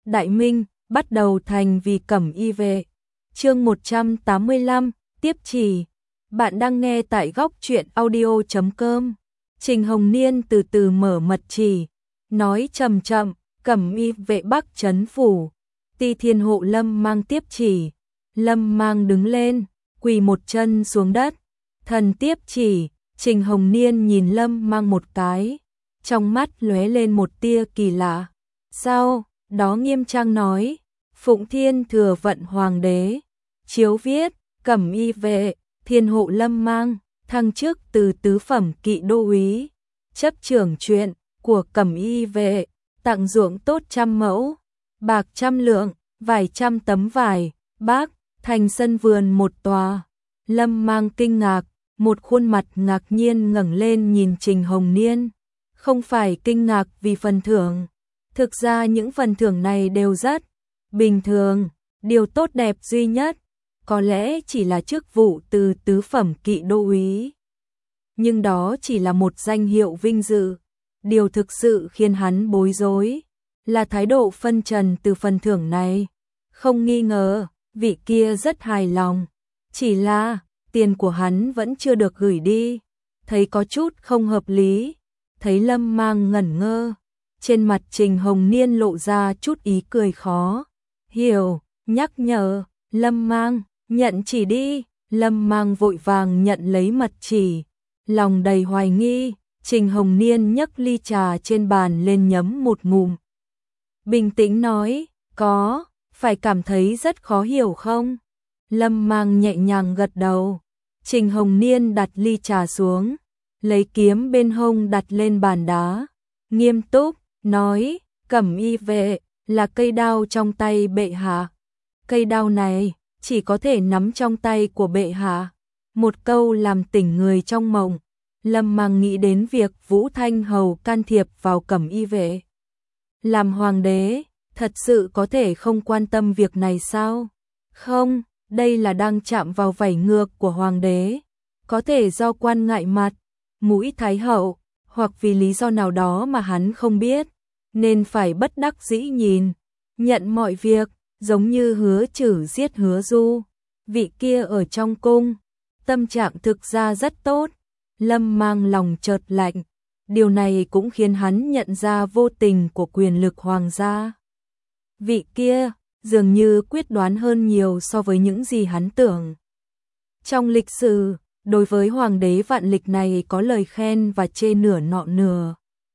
Đại Minh, bắt đầu thành vì Cẩm Y về. Chương 185, tiếp chỉ. Bạn đang nghe tại góc truyện audio.com. Trình Hồng Niên từ từ mở mật chỉ, nói chậm chậm, Cẩm Y vệ Bắc trấn phủ. Ti Thiên Hộ Lâm Mang tiếp chỉ. Lâm Mang đứng lên, quỳ một chân xuống đất. Thần tiếp chỉ. Trình Hồng Niên nhìn Lâm Mang một cái, trong mắt lóe lên một tia kỳ lạ. Sau đó nghiêm trang nói, Phụng Thiên thừa vận hoàng đế. Chiếu viết, Cẩm Y vệ, Thiên Hộ Lâm Mang, thăng chức từ tứ phẩm kỵ đô úy, chấp trưởng chuyện của Cẩm Y vệ, tặng ruộng tốt 100 mẫu, bạc 100 lượng, vải 100 tấm vải, bác, thành sân vườn một tòa. Lâm Mang kinh ngạc, một khuôn mặt ngạc nhiên ngẩng lên nhìn Trình Hồng Niên. Không phải kinh ngạc vì phần thưởng, thực ra những phần thưởng này đều rất bình thường, điều tốt đẹp duy nhất có lẽ chỉ là chức vụ từ tứ phẩm kỵ đô úy. Nhưng đó chỉ là một danh hiệu vinh dự, điều thực sự khiến hắn bối rối là thái độ phân trần từ phần thưởng này. Không nghi ngờ, vị kia rất hài lòng, chỉ là tiền của hắn vẫn chưa được gửi đi, thấy có chút không hợp lý. Thấy Lâm Mang ngẩn ngơ, trên mặt Trình Hồng Niên lộ ra chút ý cười khó hiểu, nhắc nhở, Lâm Mang, nhận chỉ đi. Lâm Mang vội vàng nhận lấy mật chỉ, lòng đầy hoài nghi. Trình Hồng Niên nhấc ly trà trên bàn lên nhấm một ngụm, bình tĩnh nói, có, phải cảm thấy rất khó hiểu không? Lâm Mang nhẹ nhàng gật đầu. Trình Hồng Niên đặt ly trà xuống, lấy kiếm bên hông đặt lên bàn đá, nghiêm túc nói, Cẩm Y vệ là cây đao trong tay bệ hạ. Cây đao này chỉ có thể nắm trong tay của bệ hạ. Một câu làm tỉnh người trong mộng. Lâm Mang nghĩ đến việc Vũ Thanh Hầu can thiệp vào Cẩm Y vệ. Làm hoàng đế, thật sự có thể không quan tâm việc này sao? Không, đây là đang chạm vào vảy ngược của hoàng đế. Có thể do quan ngại mặt mũi thái hậu, hoặc vì lý do nào đó mà hắn không biết, nên phải bất đắc dĩ nhận mọi việc, giống như Hứa Trử giết Hứa Du. Vị kia ở trong cung, tâm trạng thực ra rất tốt. Lâm Mang lòng chợt lạnh, điều này cũng khiến hắn nhận ra vô tình của quyền lực hoàng gia. Vị kia dường như quyết đoán hơn nhiều so với những gì hắn tưởng. Trong lịch sử, đối với hoàng đế vạn lịch này có lời khen và chê nửa nọ nửa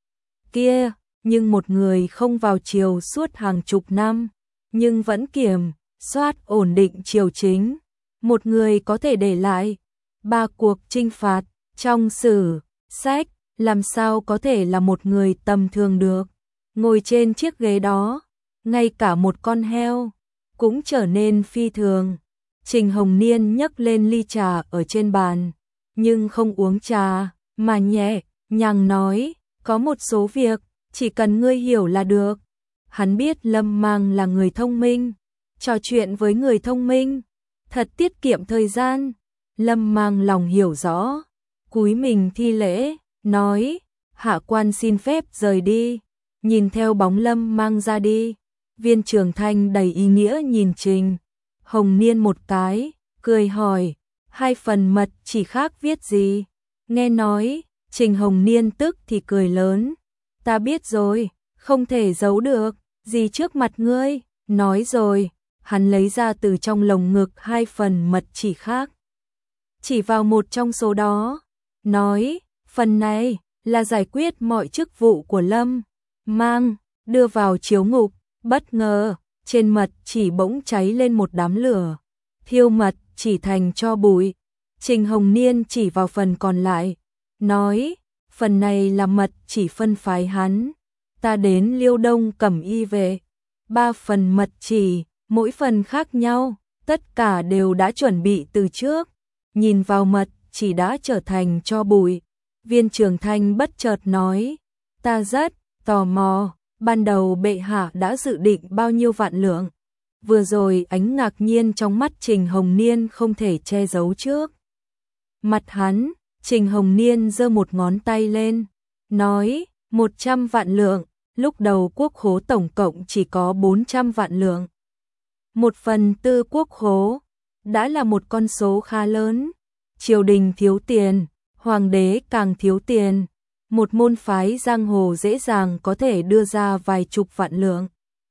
kia, nhưng một người không vào triều suốt hàng chục năm, nhưng vẫn kiểm soát ổn định triều chính. Một người có thể để lại 3 cuộc chinh phạt trong sử sách, làm sao có thể là một người tầm thường được. Ngồi trên chiếc ghế đó, ngay cả một con heo cũng trở nên phi thường. Trình Hồng Niên nhấc lên ly trà ở trên bàn, nhưng không uống trà, mà nhẹ nhàng nói, có một số việc, chỉ cần ngươi hiểu là được. Hắn biết Lâm Mang là người thông minh, trò chuyện với người thông minh, thật tiết kiệm thời gian. Lâm Mang lòng hiểu rõ, cúi mình thi lễ, nói, hạ quan xin phép rời đi. Nhìn theo bóng Lâm Mang ra đi, Viên Trường Thanh đầy ý nghĩa nhìn Trình Hồng Niên một cái, cười hỏi, 2 phần mật chỉ khác viết gì? Nghe nói, Trình Hồng Niên tức thì cười lớn, ta biết rồi, không thể giấu được gì trước mặt ngươi. Nói rồi, hắn lấy ra từ trong lồng ngực 2 phần mật chỉ khác, chỉ vào một trong số đó, nói, phần này là giải quyết mọi chức vụ của Lâm Mang, đưa vào chiếu ngục. Bất ngờ, trên mật chỉ bỗng cháy lên một đám lửa, thiêu mật chỉ thành tro bụi. Trình Hồng Niên chỉ vào phần còn lại, nói, phần này là mật chỉ phân phái hắn, ta đến Liêu Đông Cẩm Y vệ. 3 phần mật chỉ, mỗi phần khác nhau, tất cả đều đã chuẩn bị từ trước. Nhìn vào mật chỉ đã trở thành tro bụi, Viên Trường Thanh bất chợt nói, ta rất tò mò, ban đầu bệ hạ đã dự định bao nhiêu vạn lượng? Vừa rồi ánh ngạc nhiên trong mắt Trình Hồng Niên không thể che giấu trước mặt hắn. Trình Hồng Niên giơ một ngón tay lên, nói, 100 vạn lượng. lúc đầu quốc khố tổng cộng chỉ có 400 vạn lượng. 1/4 quốc khố đã là một con số khá lớn. Triều đình thiếu tiền, hoàng đế càng thiếu tiền. Một môn phái giang hồ dễ dàng có thể đưa ra vài chục vạn lượng.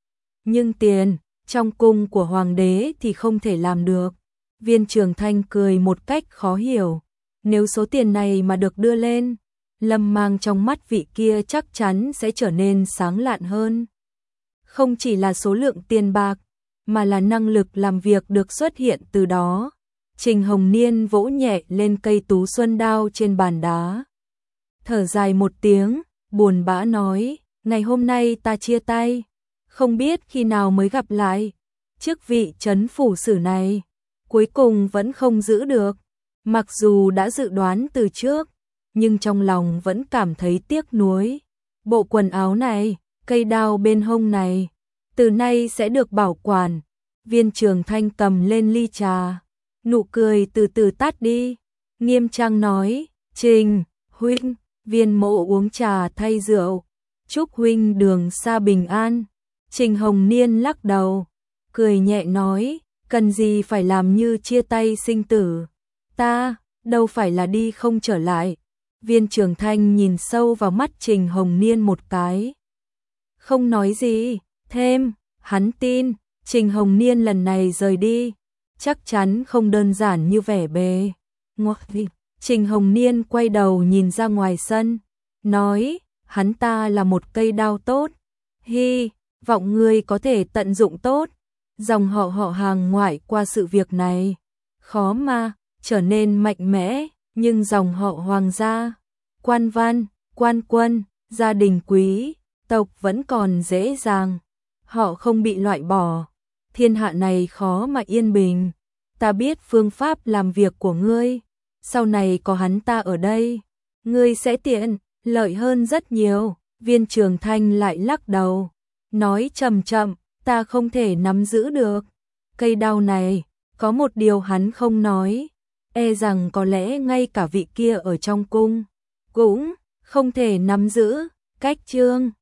Nhưng tiền trong cung của hoàng đế thì không thể làm được. Viên Trường Thanh cười một cách khó hiểu. Nếu số tiền này mà được đưa lên, Lâm Mang trong mắt vị kia chắc chắn sẽ trở nên sáng lạn hơn. Không chỉ là số lượng tiền bạc, mà là năng lực làm việc được xuất hiện từ đó. Trình Hồng Niên vỗ nhẹ lên cây tú xuân đao trên bàn đá. Thở dài một tiếng, buồn bã nói, ngày hôm nay ta chia tay, không biết khi nào mới gặp lại. Chức vị trấn phủ sử này, cuối cùng vẫn không giữ được. Mặc dù đã dự đoán từ trước, nhưng trong lòng vẫn cảm thấy tiếc nuối. Bộ quần áo này, cây đao bên hông này, từ nay sẽ được bảo quản. Viên Trường Thanh cầm lên ly trà, nụ cười từ từ tắt đi, nghiêm trang nói, Trình huynh, Viên Mộ uống trà thay rượu, chúc huynh đường xa bình an. Trình Hồng Niên lắc đầu, cười nhẹ nói, cần gì phải làm như chia tay sinh tử, ta đâu phải là đi không trở lại. Viên Trường Thanh nhìn sâu vào mắt Trình Hồng Niên một cái, không nói gì thêm. Hắn tin Trình Hồng Niên lần này rời đi chắc chắn không đơn giản như vẻ bề ngoài. Trình Hồng Niên quay đầu nhìn ra ngoài sân, nói, hắn ta là một cây đao tốt, hy vọng ngươi có thể tận dụng tốt. Dòng họ hàng ngoại qua sự việc này khó mà trở nên mạnh mẽ, nhưng dòng họ hoàng gia, quan văn, quan quân, gia đình quý tộc vẫn còn dễ dàng, họ không bị loại bỏ. Thiên hạ này khó mà yên bình. Ta biết phương pháp làm việc của ngươi, sau này có hắn ta ở đây, ngươi sẽ tiện lợi hơn rất nhiều. Viên Trường Thanh lại lắc đầu, nói chậm chậm, ta không thể nắm giữ được cây đao này. Có một điều hắn không nói, e rằng có lẽ ngay cả vị kia ở trong cung cũng không thể nắm giữ. Cách chương